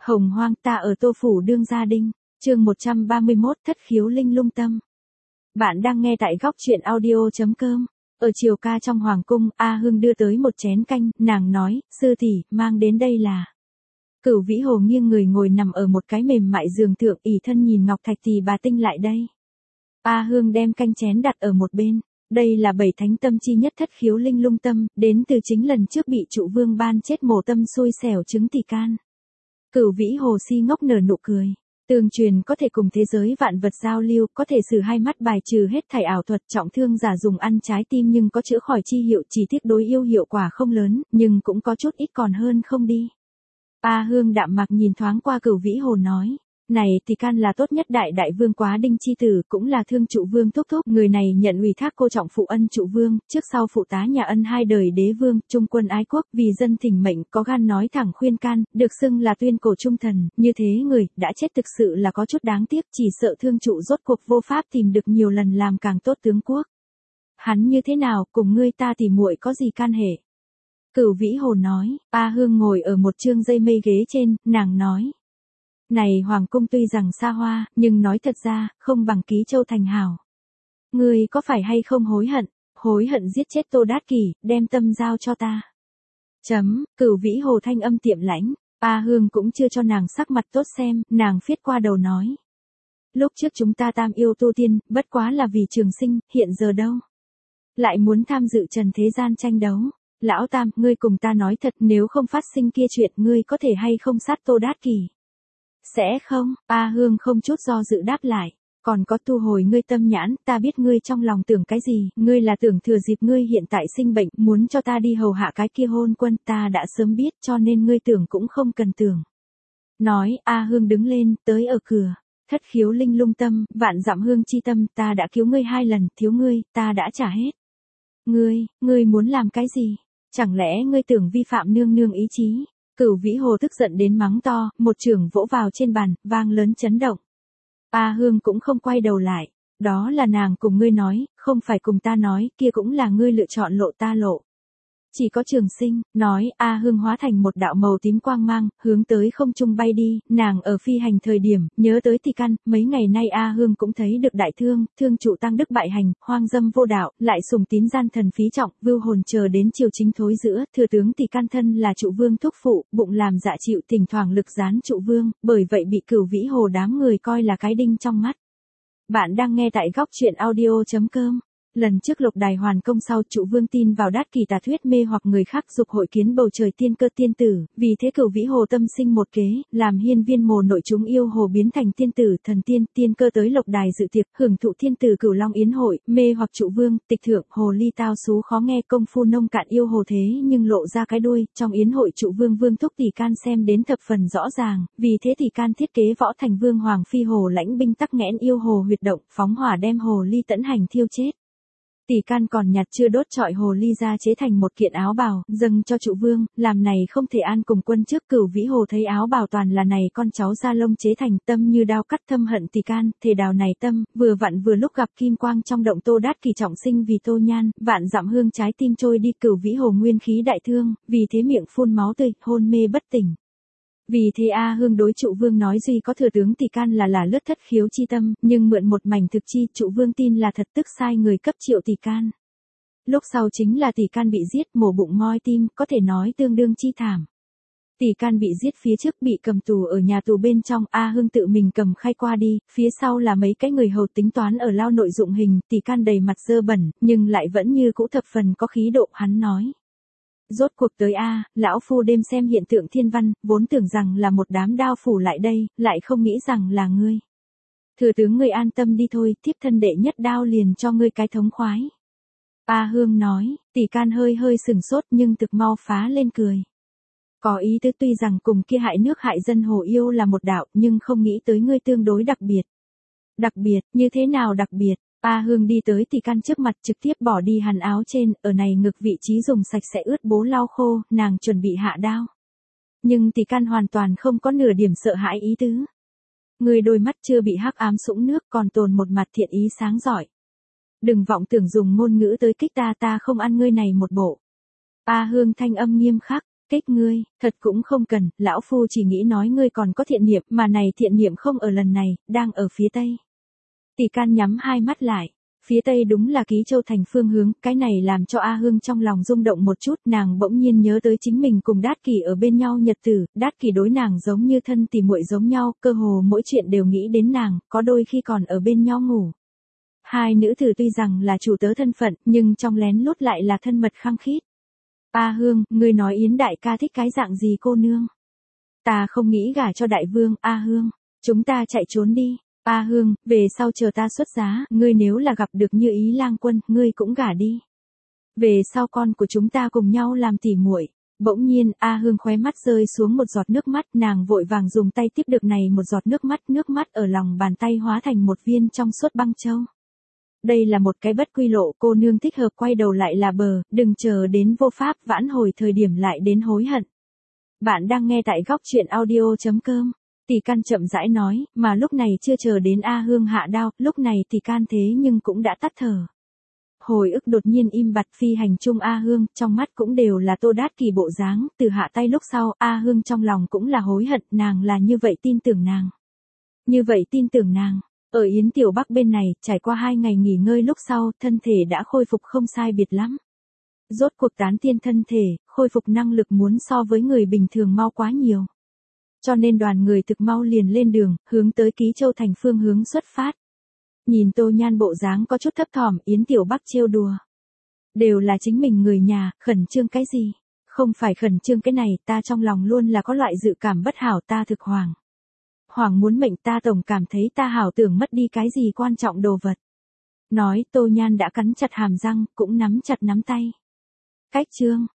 Hồng hoang ta ở Tô Phủ đương gia đinh, chương 131 thất khiếu linh lung tâm. Bạn đang nghe tại góc truyện audio.com. Ở chiều ca trong hoàng cung, A Hương đưa tới một chén canh, nàng nói, sư tỷ, mang đến đây là. Cửu Vĩ Hồ nghiêng người ngồi nằm ở một cái mềm mại giường thượng, ỷ thân nhìn Ngọc Thạch Tỳ bà tinh lại đây. A Hương đem canh chén đặt ở một bên. Đây là 7 thánh tâm chi nhất thất khiếu linh lung tâm, đến từ chính lần trước bị trụ vương ban chết mổ tâm xui xẻo chứng tỳ can. Cửu Vĩ Hồ si ngốc nở nụ cười. Tương truyền có thể cùng thế giới vạn vật giao lưu, có thể sử hai mắt bài trừ hết thảy ảo thuật, trọng thương giả dùng ăn trái tim nhưng có chữa khỏi chi hiệu, chỉ tiếc đối yêu hiệu quả không lớn, nhưng cũng có chút ít còn hơn không đi. A Hương đạm mạc nhìn thoáng qua Cửu Vĩ Hồ nói. Này tỳ can là tốt nhất đại vương Quá Đinh chi tử, cũng là thương trụ vương thúc thúc, người này nhận ủy thác cô trọng phụ ân trụ vương, trước sau phụ tá nhà ân hai đời đế vương, trung quân ái quốc, vì dân thỉnh mệnh, có gan nói thẳng khuyên can, được xưng là tuyên cổ trung thần, như thế người, đã chết thực sự là có chút đáng tiếc, chỉ sợ thương trụ rốt cuộc vô pháp tìm được nhiều lần làm càng tốt tướng quốc. Hắn như thế nào, cùng ngươi ta thì muội có gì can hệ? Cửu Vĩ Hồ nói. A Hương ngồi ở một chương dây mây ghế trên, nàng nói. Này hoàng cung tuy rằng xa hoa, nhưng nói thật ra, không bằng Ký Châu thành hảo. Ngươi có phải hay không hối hận giết chết Tô Đát Kỷ, đem tâm giao cho ta. Cửu Vĩ Hồ thanh âm tiệm lãnh, A Hương cũng chưa cho nàng sắc mặt tốt xem, nàng phiết qua đầu nói. Lúc trước chúng ta tam yêu tu tiên, bất quá là vì trường sinh, hiện giờ đâu? Lại muốn tham dự trần thế gian tranh đấu. Lão Tam, ngươi cùng ta nói thật, nếu không phát sinh kia chuyện, ngươi có thể hay không sát Tô Đát Kỷ? Sẽ không, A Hương không chút do dự đáp lại. Còn có thu hồi ngươi tâm nhãn, ta biết ngươi trong lòng tưởng cái gì, ngươi là tưởng thừa dịp ngươi hiện tại sinh bệnh, muốn cho ta đi hầu hạ cái kia hôn quân, ta đã sớm biết cho nên ngươi tưởng cũng không cần tưởng. Nói, A Hương đứng lên, tới ở cửa. Thất khiếu linh lung tâm, vạn dặm hương chi tâm, ta đã cứu ngươi 2 lần, thiếu ngươi, ta đã trả hết. Ngươi muốn làm cái gì? Chẳng lẽ ngươi tưởng vi phạm nương nương ý chí? Cửu Vĩ Hồ tức giận đến mắng to, một chưởng vỗ vào trên bàn, vang lớn chấn động. A Hương cũng không quay đầu lại, đó là nàng cùng ngươi nói, không phải cùng ta nói, kia cũng là ngươi lựa chọn lộ ta lộ. Chỉ có trường sinh, nói, A Hương hóa thành một đạo màu tím quang mang, hướng tới không trung bay đi, nàng ở phi hành thời điểm, nhớ tới tỳ căn, mấy ngày nay A Hương cũng thấy được đại thương trụ tăng đức bại hành, hoang dâm vô đạo, lại sùng tín gian thần phí trọng, vưu hồn chờ đến chiều chính thối giữa, thừa tướng tỳ căn thân là trụ vương thúc phụ, bụng làm dạ chịu thỉnh thoảng lực gián trụ vương, bởi vậy bị Cửu Vĩ Hồ đám người coi là cái đinh trong mắt. Bạn đang nghe tại góc truyện audio.com. Lần trước Lộc Đài hoàn công sau, trụ vương tin vào Đát Kỷ tà thuyết mê hoặc người khác dục hội kiến bầu trời tiên cơ tiên tử, vì thế Cửu Vĩ Hồ tâm sinh một kế, làm hiên viên mồ nội chúng yêu hồ biến thành tiên tử, thần tiên, tiên cơ tới Lộc Đài dự tiệc, hưởng thụ thiên tử Cửu Long yến hội, mê hoặc trụ vương, tịch thượng, hồ ly tao xú khó nghe, công phu nông cạn yêu hồ thế nhưng lộ ra cái đuôi, trong yến hội trụ vương vương thúc tỳ can xem đến thập phần rõ ràng, vì thế tỳ can thiết kế võ thành vương hoàng phi hồ lãnh binh tắc nghẽn yêu hồ huyệt động, phóng hỏa đem hồ ly tẫn hành thiêu chết. Tỳ can còn nhặt chưa đốt trọi hồ ly ra chế thành một kiện áo bào, dâng cho trụ vương, làm này không thể an cùng quân trước. Cửu Vĩ Hồ thấy áo bào toàn là này con cháu da lông chế thành, tâm như đao cắt thâm hận tỳ can, thề đào này tâm, vừa vặn vừa lúc gặp kim quang trong động Tô Đát Kỷ trọng sinh vì Tô Nhan, vạn dặm hương trái tim trôi đi. Cửu Vĩ Hồ nguyên khí đại thương, vì thế miệng phun máu tươi, hôn mê bất tỉnh. Vì thế A Hương đối trụ vương nói duy có thừa tướng tỳ can là lướt thất khiếu chi tâm, nhưng mượn một mảnh thực chi, trụ vương tin là thật, tức sai người cấp triệu tỳ can. Lúc sau chính là tỳ can bị giết, mổ bụng moi tim, có thể nói tương đương chi thảm. Tỳ can bị giết phía trước bị cầm tù ở nhà tù bên trong, A Hương tự mình cầm khay qua đi, phía sau là mấy cái người hầu tính toán ở lao nội dụng hình, tỳ can đầy mặt dơ bẩn, nhưng lại vẫn như cũ thập phần có khí độ, hắn nói. Rốt cuộc tới a, lão phu đêm xem hiện tượng thiên văn, vốn tưởng rằng là một đám đao phủ lại đây, lại không nghĩ rằng là ngươi. Thừa tướng ngươi an tâm đi thôi, thiếp thân đệ nhất đao liền cho ngươi cái thống khoái. A Hương nói, tỳ can hơi sừng sốt nhưng thực mau phá lên cười. Có ý tứ, tuy rằng cùng kia hại nước hại dân hồ yêu là một đạo, nhưng không nghĩ tới ngươi tương đối đặc biệt. Đặc biệt, như thế nào đặc biệt? A Hương đi tới tỳ can trước mặt, trực tiếp bỏ đi hàn áo trên, ở này ngực vị trí dùng sạch sẽ ướt bố lau khô, nàng chuẩn bị hạ đao. Nhưng tỳ can hoàn toàn không có nửa điểm sợ hãi ý tứ. Người đôi mắt chưa bị hắc ám sũng nước, còn tồn một mặt thiện ý sáng giỏi. Đừng vọng tưởng dùng ngôn ngữ tới kích ta không ăn ngươi này một bộ. A Hương thanh âm nghiêm khắc, Kích ngươi, thật cũng không cần, lão phu chỉ nghĩ nói ngươi còn có thiện niệm, mà này thiện niệm không ở lần này, đang ở phía tây. Tỷ can nhắm hai mắt lại. Phía tây đúng là Ký Châu thành phương hướng, cái này làm cho A Hương trong lòng rung động một chút, nàng bỗng nhiên nhớ tới chính mình cùng Đát Kỷ ở bên nhau nhật tử, Đát Kỷ đối nàng giống như thân tỉ muội giống nhau, cơ hồ mỗi chuyện đều nghĩ đến nàng, có đôi khi còn ở bên nhau ngủ. Hai nữ tử tuy rằng là chủ tớ thân phận, nhưng trong lén lút lại là thân mật khăng khít. A Hương, ngươi nói Yến đại ca thích cái dạng gì cô nương? Ta không nghĩ gả cho đại vương, A Hương, chúng ta chạy trốn đi. A Hương, về sau chờ ta xuất giá, ngươi nếu là gặp được Như Ý lang quân, ngươi cũng gả đi. Về sau con của chúng ta cùng nhau làm tỉ muội. Bỗng nhiên, A Hương khóe mắt rơi xuống một giọt nước mắt, nàng vội vàng dùng tay tiếp được này một giọt nước mắt ở lòng bàn tay hóa thành một viên trong suốt băng châu. Đây là một cái bất quy lộ, cô nương thích hợp quay đầu lại là bờ, đừng chờ đến vô pháp vãn hồi thời điểm lại đến hối hận. Bạn đang nghe tại góc chuyện audio.com. Tỷ can chậm rãi nói, mà lúc này chưa chờ đến A Hương hạ đao, lúc này tỷ can thế nhưng cũng đã tắt thở. Hồi ức đột nhiên im bặt, phi hành chung A Hương, trong mắt cũng đều là Tô Đát Kỷ bộ dáng, từ hạ tay lúc sau, A Hương trong lòng cũng là hối hận, nàng là như vậy tin tưởng nàng. Như vậy tin tưởng nàng, ở Yến Tiểu Bắc bên này, trải qua 2 ngày nghỉ ngơi lúc sau, thân thể đã khôi phục không sai biệt lắm. Rốt cuộc tán tiên thân thể, khôi phục năng lực muốn so với người bình thường mau quá nhiều. Cho nên đoàn người thực mau liền lên đường, hướng tới Ký Châu thành phương hướng xuất phát. Nhìn Tô Nhan bộ dáng có chút thấp thỏm, Yến Tiểu Bắc trêu đùa. Đều là chính mình người nhà, khẩn trương cái gì? Không phải khẩn trương cái này, ta trong lòng luôn là có loại dự cảm bất hảo, ta thực hoảng. Hoảng muốn mệnh, ta tổng cảm thấy ta hảo tưởng mất đi cái gì quan trọng đồ vật. Nói, Tô Nhan đã cắn chặt hàm răng, cũng nắm chặt nắm tay. Cách chương.